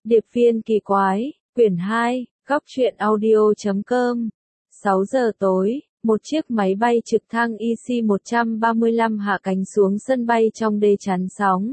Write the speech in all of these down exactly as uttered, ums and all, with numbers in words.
Điệp viên kỳ quái, quyển hai, góc truyện audio chấm com. sáu giờ tối, một chiếc máy bay trực thăng E C một ba lăm hạ cánh xuống sân bay trong đê chắn sóng.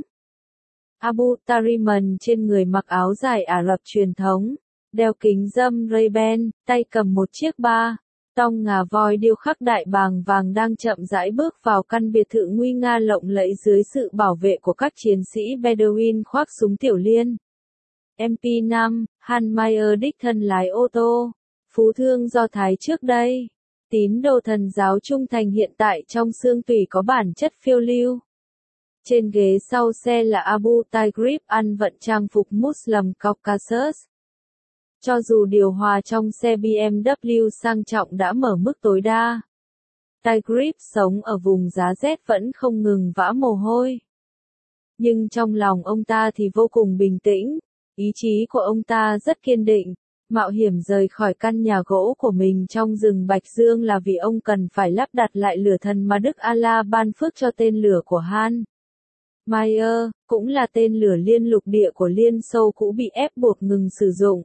Abu Tariman trên người mặc áo dài Ả Rập truyền thống, đeo kính râm Ray-Ban, tay cầm một chiếc ba tong ngà voi điêu khắc đại bàng vàng đang chậm rãi bước vào căn biệt thự nguy nga lộng lẫy dưới sự bảo vệ của các chiến sĩ Bedouin khoác súng tiểu liên. em pê năm, Han Mayer đích thân lái ô tô, phú thương Do Thái trước đây. Tín đồ thần giáo trung thành hiện tại trong xương tủy có bản chất phiêu lưu. Trên ghế sau xe là Abu Tagrib ăn vận trang phục Muslim Caucasus. Cho dù điều hòa trong xe B M W sang trọng đã mở mức tối đa, Tagrib sống ở vùng giá rét vẫn không ngừng vã mồ hôi. Nhưng trong lòng ông ta thì vô cùng bình tĩnh, ý chí của ông ta rất kiên định. Mạo hiểm rời khỏi căn nhà gỗ của mình trong rừng Bạch Dương là vì ông cần phải lắp đặt lại lửa thần mà Đức Allah ban phước cho tên lửa của Han Mayer, cũng là tên lửa liên lục địa của Liên Xô cũ bị ép buộc ngừng sử dụng.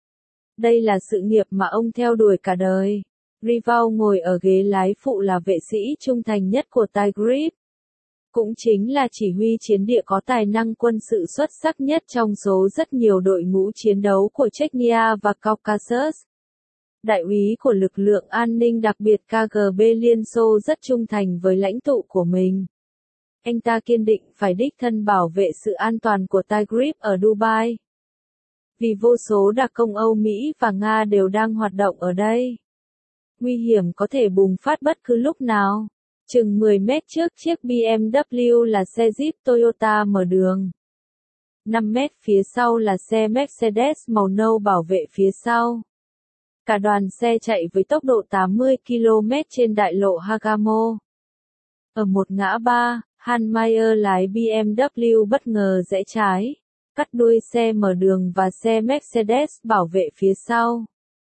Đây là sự nghiệp mà ông theo đuổi cả đời. Rival ngồi ở ghế lái phụ là vệ sĩ trung thành nhất của Tagrib. Cũng chính là chỉ huy chiến địa có tài năng quân sự xuất sắc nhất trong số rất nhiều đội ngũ chiến đấu của Chechnya và Caucasus. Đại úy của lực lượng an ninh đặc biệt K G B Liên Xô rất trung thành với lãnh tụ của mình. Anh ta kiên định phải đích thân bảo vệ sự an toàn của Tagrib ở Dubai. Vì vô số đặc công Âu Mỹ và Nga đều đang hoạt động ở đây. Nguy hiểm có thể bùng phát bất cứ lúc nào. Chừng mười mét trước chiếc B M W là xe Jeep Toyota mở đường. năm mét phía sau là xe Mercedes màu nâu bảo vệ phía sau. Cả đoàn xe chạy với tốc độ tám mươi ki lô mét trên đại lộ Hagamo. Ở một ngã ba, Han Mayer lái B M W bất ngờ rẽ trái, cắt đuôi xe mở đường và xe Mercedes bảo vệ phía sau.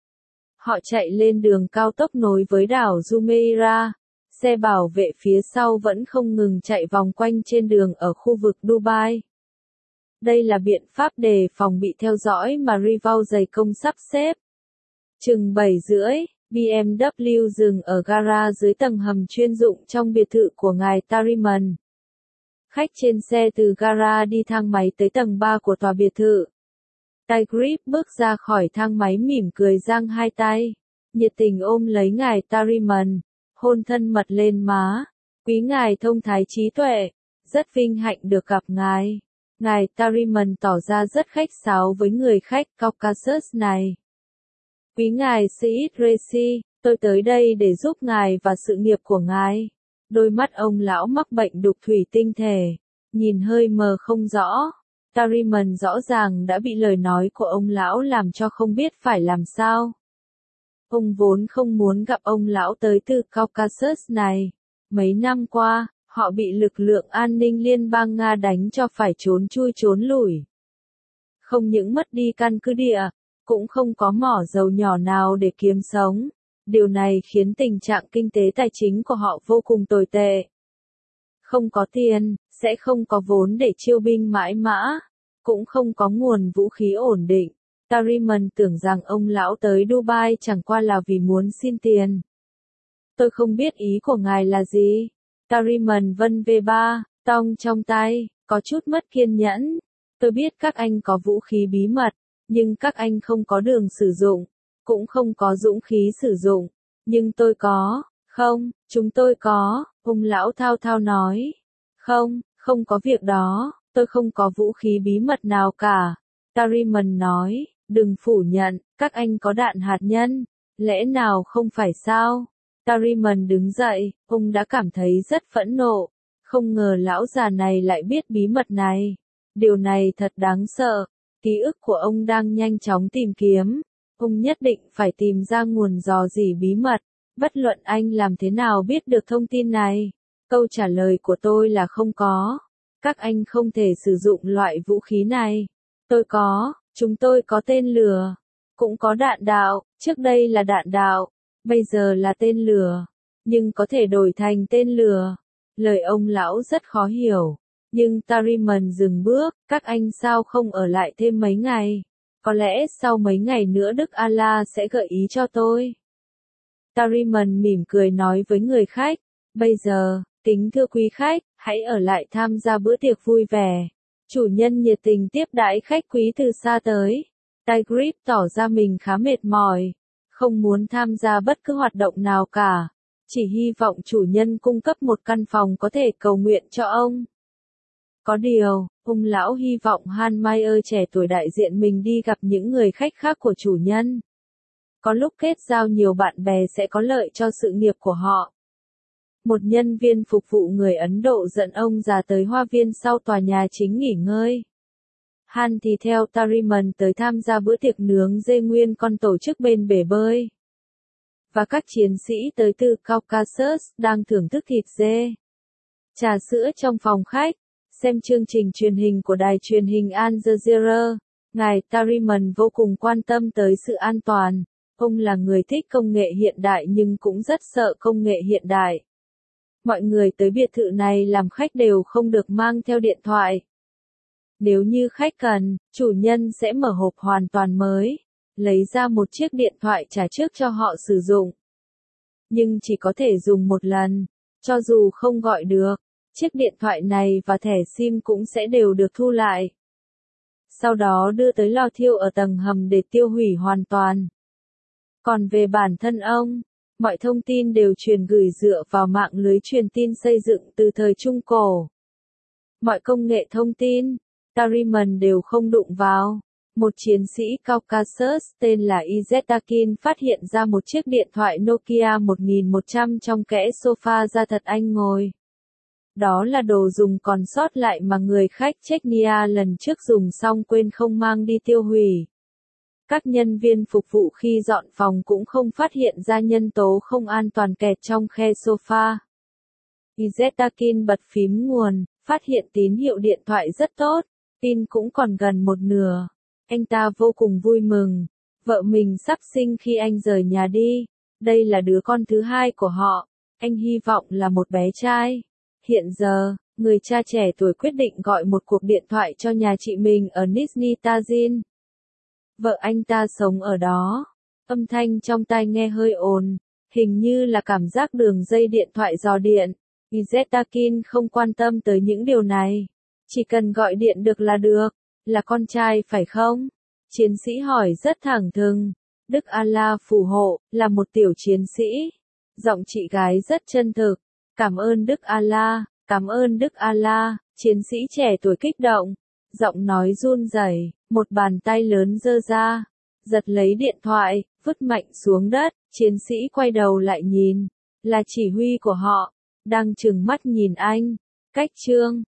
Họ chạy lên đường cao tốc nối với đảo Jumeirah. Xe bảo vệ phía sau vẫn không ngừng chạy vòng quanh trên đường ở khu vực Dubai. Đây là biện pháp đề phòng bị theo dõi mà Rival dày công sắp xếp. Chừng bảy rưỡi, B M W dừng ở gara dưới tầng hầm chuyên dụng trong biệt thự của ngài Tariman. Khách trên xe từ gara đi thang máy tới tầng ba của tòa biệt thự. Tagrib bước ra khỏi thang máy mỉm cười giang hai tay, nhiệt tình ôm lấy ngài Tariman. Hôn thân mật lên má. Quý ngài thông thái trí tuệ, rất vinh hạnh được gặp ngài. Ngài Tariman tỏ ra rất khách sáo với người khách Caucasus này. Quý ngài Said Rezi, tôi tới đây để giúp ngài và sự nghiệp của ngài. Đôi mắt ông lão mắc bệnh đục thủy tinh thể, nhìn hơi mờ không rõ. Tariman rõ ràng đã bị lời nói của ông lão làm cho không biết phải làm sao. Ông vốn không muốn gặp ông lão tới từ Caucasus này. Mấy năm qua, họ bị lực lượng an ninh liên bang Nga đánh cho phải trốn chui trốn lủi. Không những mất đi căn cứ địa, cũng không có mỏ dầu nhỏ nào để kiếm sống. Điều này khiến tình trạng kinh tế tài chính của họ vô cùng tồi tệ. Không có tiền, sẽ không có vốn để chiêu binh mãi mã, cũng không có nguồn vũ khí ổn định. Tariman tưởng rằng ông lão tới Dubai chẳng qua là vì muốn xin tiền. Tôi không biết ý của ngài là gì. Tariman vân vê ba tong trong tay, có chút mất kiên nhẫn. Tôi biết các anh có vũ khí bí mật, nhưng các anh không có đường sử dụng, cũng không có dũng khí sử dụng. Nhưng tôi có, không, chúng tôi có, ông lão thao thao nói. Không, không có việc đó, tôi không có vũ khí bí mật nào cả. Tariman nói. Đừng phủ nhận, các anh có đạn hạt nhân, lẽ nào không phải sao? Tariman đứng dậy, ông đã cảm thấy rất phẫn nộ, không ngờ lão già này lại biết bí mật này. Điều này thật đáng sợ, ký ức của ông đang nhanh chóng tìm kiếm, ông nhất định phải tìm ra nguồn rò rỉ bí mật, bất luận anh làm thế nào biết được thông tin này. Câu trả lời của tôi là không có, các anh không thể sử dụng loại vũ khí này. Tôi có. Chúng tôi có tên lửa, cũng có đạn đạo, trước đây là đạn đạo, bây giờ là tên lửa, nhưng có thể đổi thành tên lửa. Lời ông lão rất khó hiểu, nhưng Tariman dừng bước, các anh sao không ở lại thêm mấy ngày, Có lẽ sau mấy ngày nữa Đức Allah sẽ gợi ý cho tôi. Tariman mỉm cười nói với người khách, bây giờ, kính thưa quý khách, hãy ở lại tham gia bữa tiệc vui vẻ. Chủ nhân nhiệt tình tiếp đãi khách quý từ xa tới. Tigris tỏ ra mình khá mệt mỏi, không muốn tham gia bất cứ hoạt động nào cả, chỉ hy vọng chủ nhân cung cấp một căn phòng có thể cầu nguyện cho ông. Có điều, ông lão hy vọng Han Mayer trẻ tuổi đại diện mình đi gặp những người khách khác của chủ nhân. Có lúc kết giao nhiều bạn bè sẽ có lợi cho sự nghiệp của họ. Một nhân viên phục vụ người Ấn Độ dẫn ông già tới hoa viên sau tòa nhà chính nghỉ ngơi. Han thì theo Tariman tới tham gia bữa tiệc nướng dê nguyên con tổ chức bên bể bơi. Và các chiến sĩ tới từ Caucasus đang thưởng thức thịt dê. Trà sữa trong phòng khách. Xem chương trình truyền hình của đài truyền hình Al Jazeera. Ngài Tariman vô cùng quan tâm tới sự an toàn. Ông là người thích công nghệ hiện đại nhưng cũng rất sợ công nghệ hiện đại. Mọi người tới biệt thự này làm khách đều không được mang theo điện thoại. Nếu như khách cần, chủ nhân sẽ mở hộp hoàn toàn mới, lấy ra một chiếc điện thoại trả trước cho họ sử dụng. Nhưng chỉ có thể dùng một lần, cho dù không gọi được, chiếc điện thoại này và thẻ SIM cũng sẽ đều được thu lại. Sau đó đưa tới lò thiêu ở tầng hầm để tiêu hủy hoàn toàn. Còn về bản thân ông, mọi thông tin đều truyền gửi dựa vào mạng lưới truyền tin xây dựng từ thời Trung Cổ. Mọi công nghệ thông tin, Tariman đều không đụng vào. Một chiến sĩ Caucasus tên là Izetakin phát hiện ra một chiếc điện thoại Nokia một nghìn một trăm trong kẽ sofa da thật anh ngồi. Đó là đồ dùng còn sót lại mà người khách Chechnya lần trước dùng xong quên không mang đi tiêu hủy. Các nhân viên phục vụ khi dọn phòng cũng không phát hiện ra nhân tố không an toàn kẹt trong khe sofa. Izetakin bật phím nguồn, phát hiện tín hiệu điện thoại rất tốt, pin cũng còn gần một nửa. Anh ta vô cùng vui mừng. Vợ mình sắp sinh khi anh rời nhà đi. Đây là đứa con thứ hai của họ. Anh hy vọng là một bé trai. Hiện giờ, người cha trẻ tuổi quyết định gọi một cuộc điện thoại cho nhà chị mình ở Nizhny Tagil. Vợ anh ta sống ở đó. Âm thanh trong tai nghe hơi ồn, hình như là cảm giác đường dây điện thoại dò điện. Izetakin không quan tâm tới những điều này. Chỉ cần gọi điện được là được. Là con trai phải không? Chiến sĩ hỏi rất thẳng thừng. Đức Allah phù hộ, là một tiểu chiến sĩ. Giọng chị gái rất chân thực. Cảm ơn Đức Allah, cảm ơn Đức Allah. Chiến sĩ trẻ tuổi kích động. Giọng nói run rẩy, một bàn tay lớn giơ ra, giật lấy điện thoại, vứt mạnh xuống đất. Chiến sĩ quay đầu lại nhìn, là chỉ huy của họ, đang trừng mắt nhìn anh. Cách chương